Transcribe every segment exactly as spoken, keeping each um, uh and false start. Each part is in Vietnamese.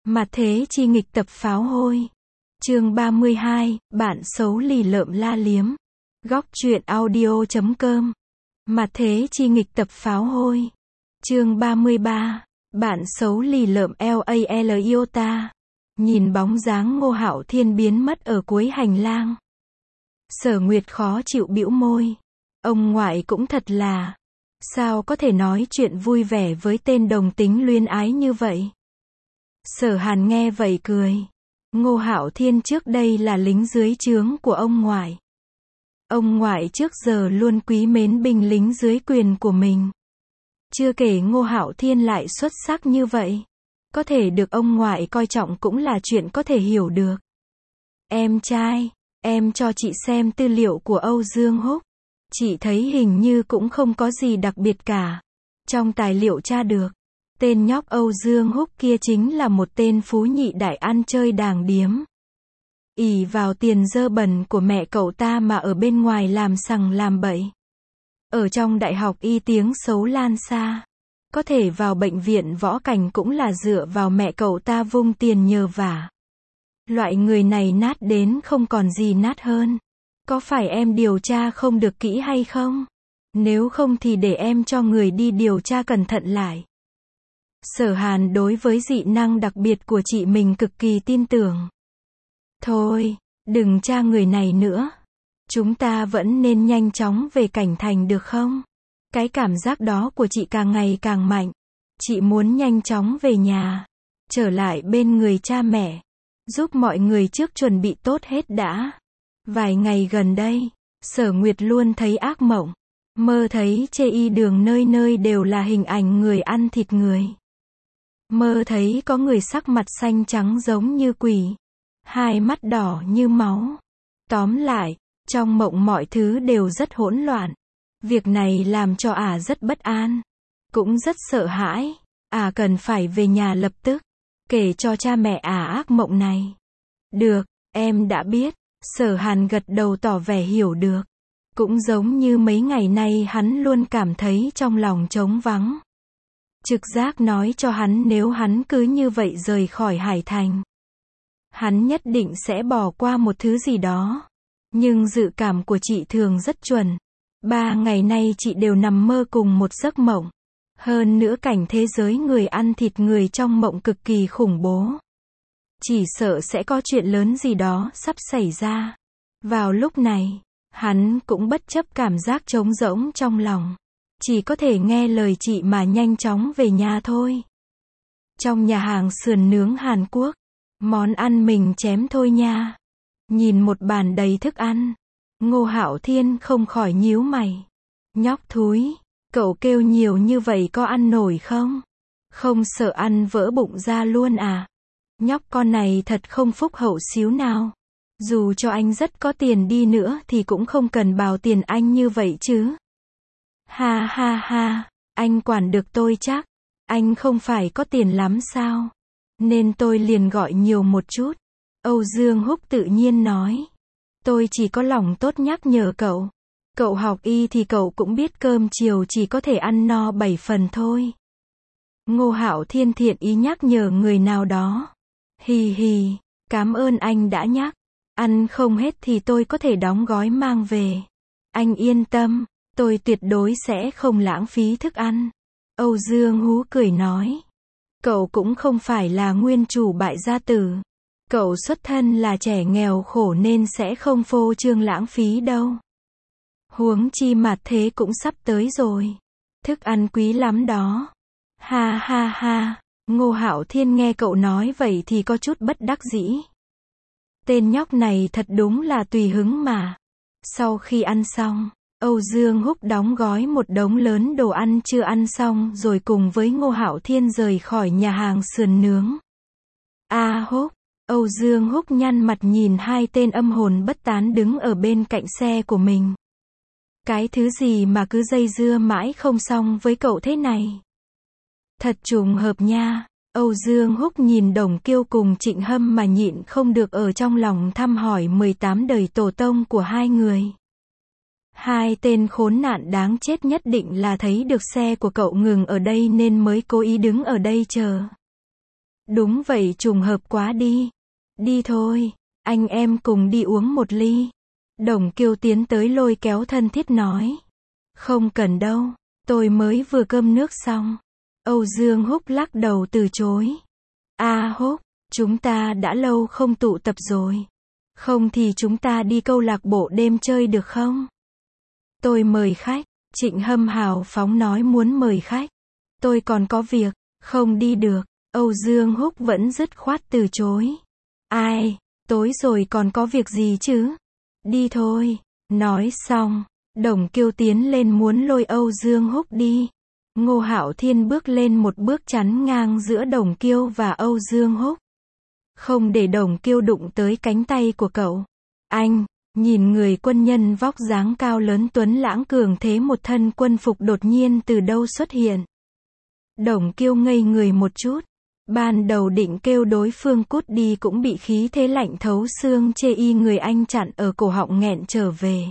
Mặt thế chi nghịch tập pháo hôi. Chương ba mươi hai, bạn xấu lì lợm la liếm. Góc truyện audio chấm com. Mặt thế chi nghịch tập pháo hôi. Chương ba mươi ba, bạn xấu lì lợm lal iota. Nhìn bóng dáng Ngô Hạo Thiên biến mất ở cuối hành lang. Sở Nguyệt khó chịu bĩu môi. Ông ngoại cũng thật là, sao có thể nói chuyện vui vẻ với tên đồng tính luyến ái như vậy. Sở Hàn nghe vậy cười. Ngô Hạo Thiên trước đây là lính dưới trướng của ông ngoại. Ông ngoại trước giờ luôn quý mến binh lính dưới quyền của mình. Chưa kể Ngô Hạo Thiên lại xuất sắc như vậy. Có thể được ông ngoại coi trọng cũng là chuyện có thể hiểu được. Em trai, em cho chị xem tư liệu của Âu Dương Húc. Chị thấy hình như cũng không có gì đặc biệt cả. Trong tài liệu tra được, tên nhóc Âu Dương Húc kia chính là một tên phú nhị đại ăn chơi đàng điếm. Ỷ vào tiền dơ bẩn của mẹ cậu ta mà ở bên ngoài làm sằng làm bậy. Ở trong đại học y tiếng xấu lan xa. Có thể vào bệnh viện võ cảnh cũng là dựa vào mẹ cậu ta vung tiền nhờ vả. Loại người này nát đến không còn gì nát hơn. Có phải em điều tra không được kỹ hay không? Nếu không thì để em cho người đi điều tra cẩn thận lại. Sở Hàn đối với dị năng đặc biệt của chị mình cực kỳ tin tưởng. Thôi, đừng tra người này nữa. Chúng ta vẫn nên nhanh chóng về Cảnh Thành được không? Cái cảm giác đó của chị càng ngày càng mạnh. Chị muốn nhanh chóng về nhà. Trở lại bên người cha mẹ. Giúp mọi người trước chuẩn bị tốt hết đã. Vài ngày gần đây, Sở Nguyệt luôn thấy ác mộng. Mơ thấy chê y đường nơi nơi đều là hình ảnh người ăn thịt người. Mơ thấy có người sắc mặt xanh trắng giống như quỷ. Hai mắt đỏ như máu. Tóm lại, trong mộng mọi thứ đều rất hỗn loạn. Việc này làm cho ả à rất bất an. Cũng rất sợ hãi. Ả à cần phải về nhà lập tức. Kể cho cha mẹ ả à ác mộng này. Được, em đã biết. Sở Hàn gật đầu tỏ vẻ hiểu được. Cũng giống như mấy ngày nay hắn luôn cảm thấy trong lòng trống vắng. Trực giác nói cho hắn nếu hắn cứ như vậy rời khỏi Hải Thành. Hắn nhất định sẽ bỏ qua một thứ gì đó. Nhưng dự cảm của chị thường rất chuẩn. Ba ngày nay chị đều nằm mơ cùng một giấc mộng. Hơn nữa cảnh thế giới người ăn thịt người trong mộng cực kỳ khủng bố. Chỉ sợ sẽ có chuyện lớn gì đó sắp xảy ra. Vào lúc này, hắn cũng bất chấp cảm giác trống rỗng trong lòng. Chỉ có thể nghe lời chị mà nhanh chóng về nhà thôi. Trong nhà hàng sườn nướng Hàn Quốc, món ăn mình chém thôi nha. Nhìn một bàn đầy thức ăn, Ngô Hạo Thiên không khỏi nhíu mày. Nhóc thúi, cậu kêu nhiều như vậy có ăn nổi không? Không sợ ăn vỡ bụng ra luôn à? Nhóc con này thật không phúc hậu xíu nào. Dù cho anh rất có tiền đi nữa thì cũng không cần bào tiền anh như vậy chứ. Ha ha ha, anh quản được tôi chắc. Anh không phải có tiền lắm sao? Nên tôi liền gọi nhiều một chút. Âu Dương Húc tự nhiên nói. Tôi chỉ có lòng tốt nhắc nhở cậu. Cậu học y thì cậu cũng biết cơm chiều chỉ có thể ăn no bảy phần thôi. Ngô Hạo Thiên thiện ý nhắc nhở người nào đó. Hì hì, cảm ơn anh đã nhắc. Ăn không hết thì tôi có thể đóng gói mang về. Anh yên tâm, tôi tuyệt đối sẽ không lãng phí thức ăn. Âu Dương Hú cười nói. Cậu cũng không phải là nguyên chủ bại gia tử. Cậu xuất thân là trẻ nghèo khổ nên sẽ không phô trương lãng phí đâu. Huống chi mặt thế cũng sắp tới rồi. Thức ăn quý lắm đó. Ha ha ha, Ngô Hạo Thiên nghe cậu nói vậy thì có chút bất đắc dĩ. Tên nhóc này thật đúng là tùy hứng mà. Sau khi ăn xong, Âu Dương Húc đóng gói một đống lớn đồ ăn chưa ăn xong rồi cùng với Ngô Hạo Thiên rời khỏi nhà hàng sườn nướng. A Húc, Âu Dương Húc nhăn mặt nhìn hai tên âm hồn bất tán đứng ở bên cạnh xe của mình. Cái thứ gì mà cứ dây dưa mãi không xong với cậu thế này? Thật trùng hợp nha. Âu Dương Húc nhìn Đồng Kiêu cùng Trịnh Hâm mà nhịn không được ở trong lòng thăm hỏi mười tám đời tổ tông của hai người. Hai tên khốn nạn đáng chết nhất định là thấy được xe của cậu ngừng ở đây nên mới cố ý đứng ở đây chờ. Đúng vậy, trùng hợp quá đi. Đi thôi, anh em cùng đi uống một ly. Đồng Kiêu tiến tới lôi kéo thân thiết nói. Không cần đâu, tôi mới vừa cơm nước xong. Âu Dương Húc lắc đầu từ chối. À Húc, chúng ta đã lâu không tụ tập rồi. Không thì chúng ta đi câu lạc bộ đêm chơi được không? Tôi mời khách. Trịnh Hâm hào phóng nói muốn mời khách. Tôi còn có việc, không đi được. Âu Dương Húc vẫn dứt khoát từ chối. Ai, tối rồi còn có việc gì chứ? Đi thôi. Nói xong, Đồng Kiêu tiến lên muốn lôi Âu Dương Húc đi. Ngô Hạo Thiên bước lên một bước chắn ngang giữa Đồng Kiêu và Âu Dương Húc. Không để Đồng Kiêu đụng tới cánh tay của cậu. Anh, nhìn người quân nhân vóc dáng cao lớn tuấn lãng cường thế một thân quân phục đột nhiên từ đâu xuất hiện. Đồng Kiêu ngây người một chút. Ban đầu định kêu đối phương cút đi cũng bị khí thế lạnh thấu xương chê y người anh chặn ở cổ họng nghẹn trở về.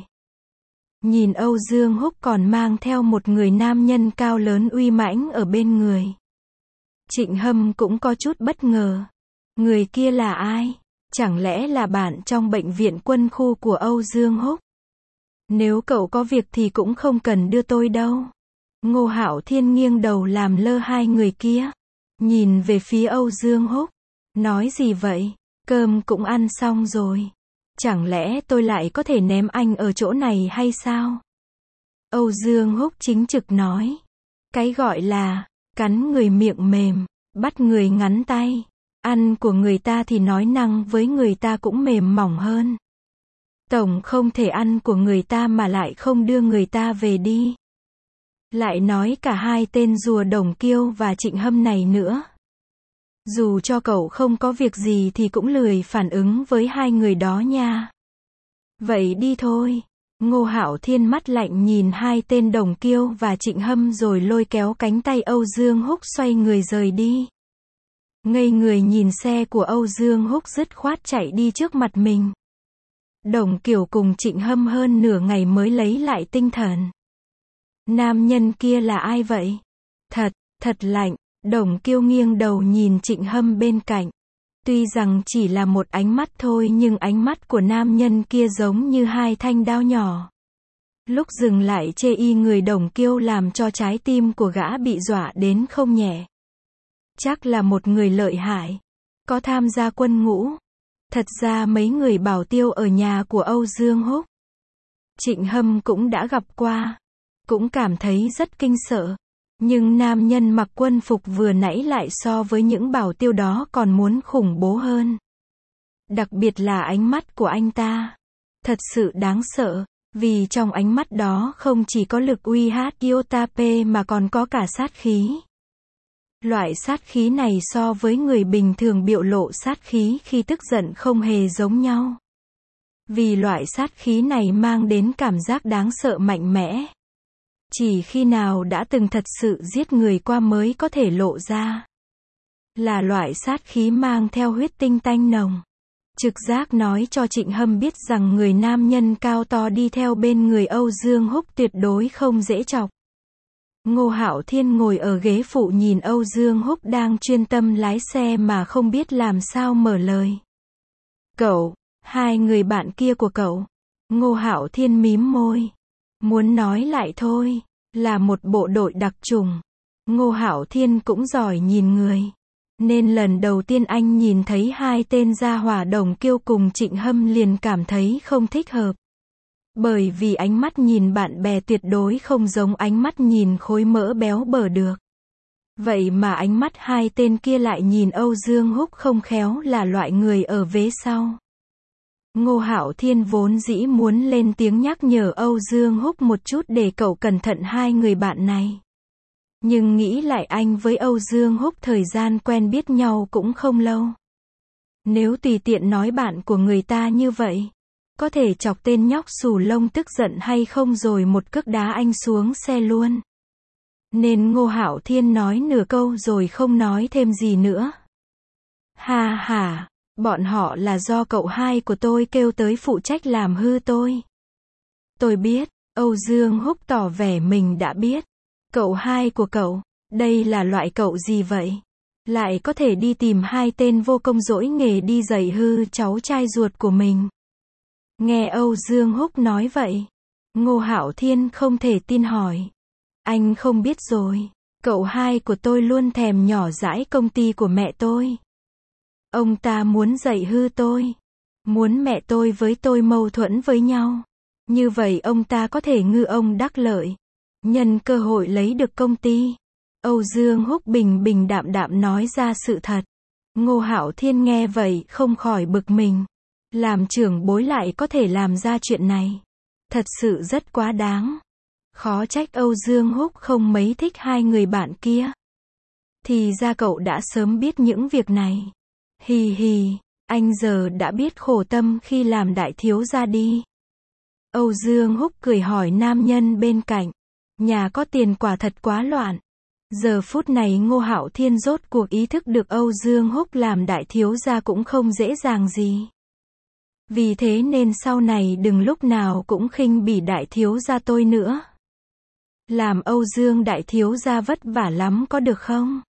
Nhìn Âu Dương Húc còn mang theo một người nam nhân cao lớn uy mãnh ở bên người. Trịnh Hâm cũng có chút bất ngờ. Người kia là ai? Chẳng lẽ là bạn trong bệnh viện quân khu của Âu Dương Húc? Nếu cậu có việc thì cũng không cần đưa tôi đâu. Ngô Hạo Thiên nghiêng đầu làm lơ hai người kia. Nhìn về phía Âu Dương Húc. Nói gì vậy? Cơm cũng ăn xong rồi. Chẳng lẽ tôi lại có thể ném anh ở chỗ này hay sao? Âu Dương Húc chính trực nói. Cái gọi là, cắn người miệng mềm, bắt người ngắn tay. Ăn của người ta thì nói năng với người ta cũng mềm mỏng hơn. Tổng không thể ăn của người ta mà lại không đưa người ta về đi. Lại nói cả hai tên rùa Đồng Kiêu và Trịnh Hâm này nữa. Dù cho cậu không có việc gì thì cũng lười phản ứng với hai người đó nha. Vậy đi thôi. Ngô Hạo Thiên mắt lạnh nhìn hai tên Đồng Kiêu và Trịnh Hâm rồi lôi kéo cánh tay Âu Dương Húc xoay người rời đi. Ngây người nhìn xe của Âu Dương Húc dứt khoát chạy đi trước mặt mình. Đồng Kiều cùng Trịnh Hâm hơn nửa ngày mới lấy lại tinh thần. Nam nhân kia là ai vậy? Thật, thật lạnh. Đồng Kiêu nghiêng đầu nhìn Trịnh Hâm bên cạnh. Tuy rằng chỉ là một ánh mắt thôi nhưng ánh mắt của nam nhân kia giống như hai thanh đao nhỏ. Lúc dừng lại chê y người Đồng Kiêu làm cho trái tim của gã bị dọa đến không nhẹ. Chắc là một người lợi hại. Có tham gia quân ngũ. Thật ra mấy người bảo tiêu ở nhà của Âu Dương Húc. Trịnh Hâm cũng đã gặp qua. Cũng cảm thấy rất kinh sợ. Nhưng nam nhân mặc quân phục vừa nãy lại so với những bảo tiêu đó còn muốn khủng bố hơn. Đặc biệt là ánh mắt của anh ta. Thật sự đáng sợ. Vì trong ánh mắt đó không chỉ có lực uy hát iota p mà còn có cả sát khí. Loại sát khí này so với người bình thường biểu lộ sát khí khi tức giận không hề giống nhau. Vì loại sát khí này mang đến cảm giác đáng sợ mạnh mẽ. Chỉ khi nào đã từng thật sự giết người qua mới có thể lộ ra. Là loại sát khí mang theo huyết tinh tanh nồng. Trực giác nói cho Trịnh Hâm biết rằng người nam nhân cao to đi theo bên người Âu Dương Húc tuyệt đối không dễ chọc. Ngô Hạo Thiên ngồi ở ghế phụ nhìn Âu Dương Húc đang chuyên tâm lái xe mà không biết làm sao mở lời. Cậu, hai người bạn kia của cậu. Ngô Hạo Thiên mím môi. Muốn nói lại thôi, là một bộ đội đặc chủng. Ngô Hạo Thiên cũng giỏi nhìn người. Nên lần đầu tiên anh nhìn thấy hai tên gia hỏa Đồng Kiêu cùng Trịnh Hâm liền cảm thấy không thích hợp. Bởi vì ánh mắt nhìn bạn bè tuyệt đối không giống ánh mắt nhìn khối mỡ béo bở được. Vậy mà ánh mắt hai tên kia lại nhìn Âu Dương Húc không khéo là loại người ở vế sau. Ngô Hạo Thiên vốn dĩ muốn lên tiếng nhắc nhở Âu Dương Húc một chút để cậu cẩn thận hai người bạn này. Nhưng nghĩ lại anh với Âu Dương Húc thời gian quen biết nhau cũng không lâu. Nếu tùy tiện nói bạn của người ta như vậy, có thể chọc tên nhóc xù lông tức giận hay không rồi một cước đá anh xuống xe luôn. Nên Ngô Hạo Thiên nói nửa câu rồi không nói thêm gì nữa. Ha ha, bọn họ là do cậu hai của tôi kêu tới phụ trách làm hư tôi. Tôi biết, Âu Dương Húc tỏ vẻ mình đã biết. Cậu hai của cậu, đây là loại cậu gì vậy? lại có thể đi tìm hai tên vô công dỗi nghề đi dạy hư cháu trai ruột của mình. Nghe Âu Dương Húc nói vậy, Ngô Hạo Thiên không thể tin hỏi. Anh không biết rồi, cậu hai của tôi luôn thèm nhỏ dãi công ty của mẹ tôi. Ông ta muốn dạy hư tôi, muốn mẹ tôi với tôi mâu thuẫn với nhau. Như vậy ông ta có thể ngư ông đắc lợi, nhân cơ hội lấy được công ty. Âu Dương Húc bình bình đạm đạm nói ra sự thật. Ngô Hạo Thiên nghe vậy không khỏi bực mình. Làm trưởng bối lại có thể làm ra chuyện này. Thật sự rất quá đáng. Khó trách Âu Dương Húc không mấy thích hai người bạn kia. Thì ra cậu đã sớm biết những việc này. Hì hì, anh giờ đã biết khổ tâm khi làm đại thiếu gia đi. Âu Dương Húc cười hỏi nam nhân bên cạnh. Nhà có tiền quả thật quá loạn. Giờ phút này Ngô Hạo Thiên rốt cuộc ý thức được Âu Dương Húc làm đại thiếu gia cũng không dễ dàng gì. Vì thế nên sau này đừng lúc nào cũng khinh bỉ đại thiếu gia tôi nữa. Làm Âu Dương đại thiếu gia vất vả lắm có được không?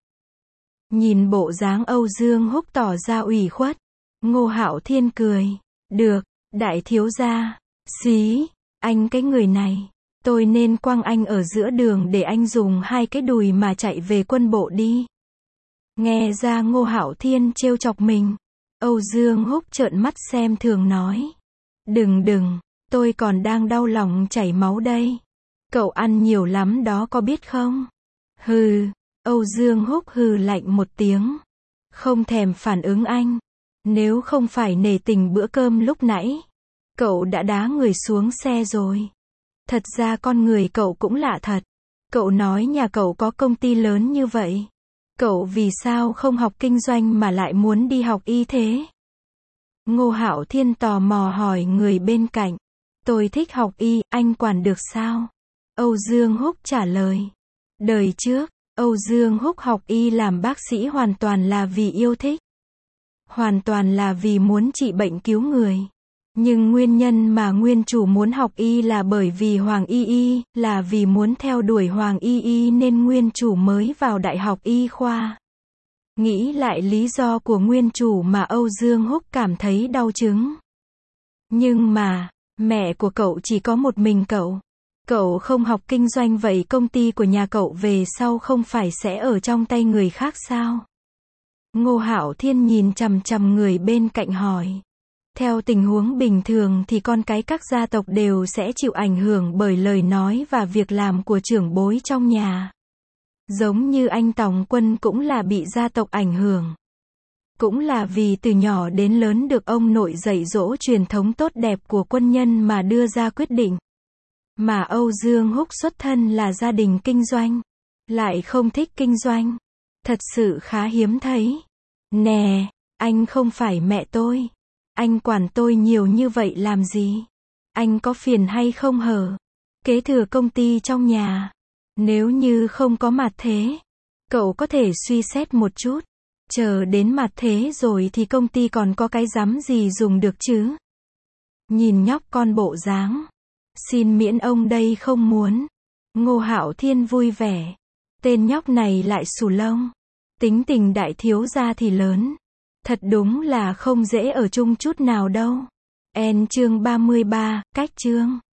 Nhìn bộ dáng Âu Dương Húc tỏ ra ủy khuất, Ngô Hạo Thiên cười. Được, đại thiếu gia. Xí, anh cái người này. Tôi nên quăng anh ở giữa đường để anh dùng hai cái đùi mà chạy về quân bộ đi. Nghe ra Ngô Hạo Thiên trêu chọc mình. Âu Dương Húc trợn mắt xem thường nói. Đừng đừng, tôi còn đang đau lòng chảy máu đây. Cậu ăn nhiều lắm đó có biết không? Hừ, Âu Dương Húc hừ lạnh một tiếng. Không thèm phản ứng anh. Nếu không phải nể tình bữa cơm lúc nãy, cậu đã đá người xuống xe rồi. Thật ra con người cậu cũng lạ thật. Cậu nói nhà cậu có công ty lớn như vậy. Cậu vì sao không học kinh doanh mà lại muốn đi học y thế? Ngô Hạo Thiên tò mò hỏi người bên cạnh. Tôi thích học y, anh quản được sao? Âu Dương Húc trả lời. Đời trước, Âu Dương Húc học y làm bác sĩ hoàn toàn là vì yêu thích. Hoàn toàn là vì muốn trị bệnh cứu người. Nhưng nguyên nhân mà nguyên chủ muốn học y là bởi vì Hoàng Y Y, là vì muốn theo đuổi Hoàng Y Y nên nguyên chủ mới vào đại học y khoa. Nghĩ lại lý do của nguyên chủ mà Âu Dương Húc cảm thấy đau chứng. Nhưng mà, mẹ của cậu chỉ có một mình cậu. Cậu không học kinh doanh vậy công ty của nhà cậu về sau không phải sẽ ở trong tay người khác sao? Ngô Hạo Thiên nhìn chằm chằm người bên cạnh hỏi. Theo tình huống bình thường thì con cái các gia tộc đều sẽ chịu ảnh hưởng bởi lời nói và việc làm của trưởng bối trong nhà. Giống như anh Tòng Quân cũng là bị gia tộc ảnh hưởng. Cũng là vì từ nhỏ đến lớn được ông nội dạy dỗ truyền thống tốt đẹp của quân nhân mà đưa ra quyết định. Mà Âu Dương Húc xuất thân là gia đình kinh doanh, lại không thích kinh doanh. Thật sự khá hiếm thấy. Nè, anh không phải mẹ tôi. Anh quản tôi nhiều như vậy làm gì? Anh có phiền hay không hở? Kế thừa công ty trong nhà. Nếu như không có mặt thế, cậu có thể suy xét một chút. Chờ đến mặt thế rồi thì công ty còn có cái dám gì dùng được chứ? Nhìn nhóc con bộ dáng. Xin miễn ông đây không muốn. Ngô Hạo Thiên vui vẻ. Tên nhóc này lại xù lông. Tính tình đại thiếu gia thì lớn. Thật đúng là không dễ ở chung chút nào đâu. En chương ba mươi ba, cách chương.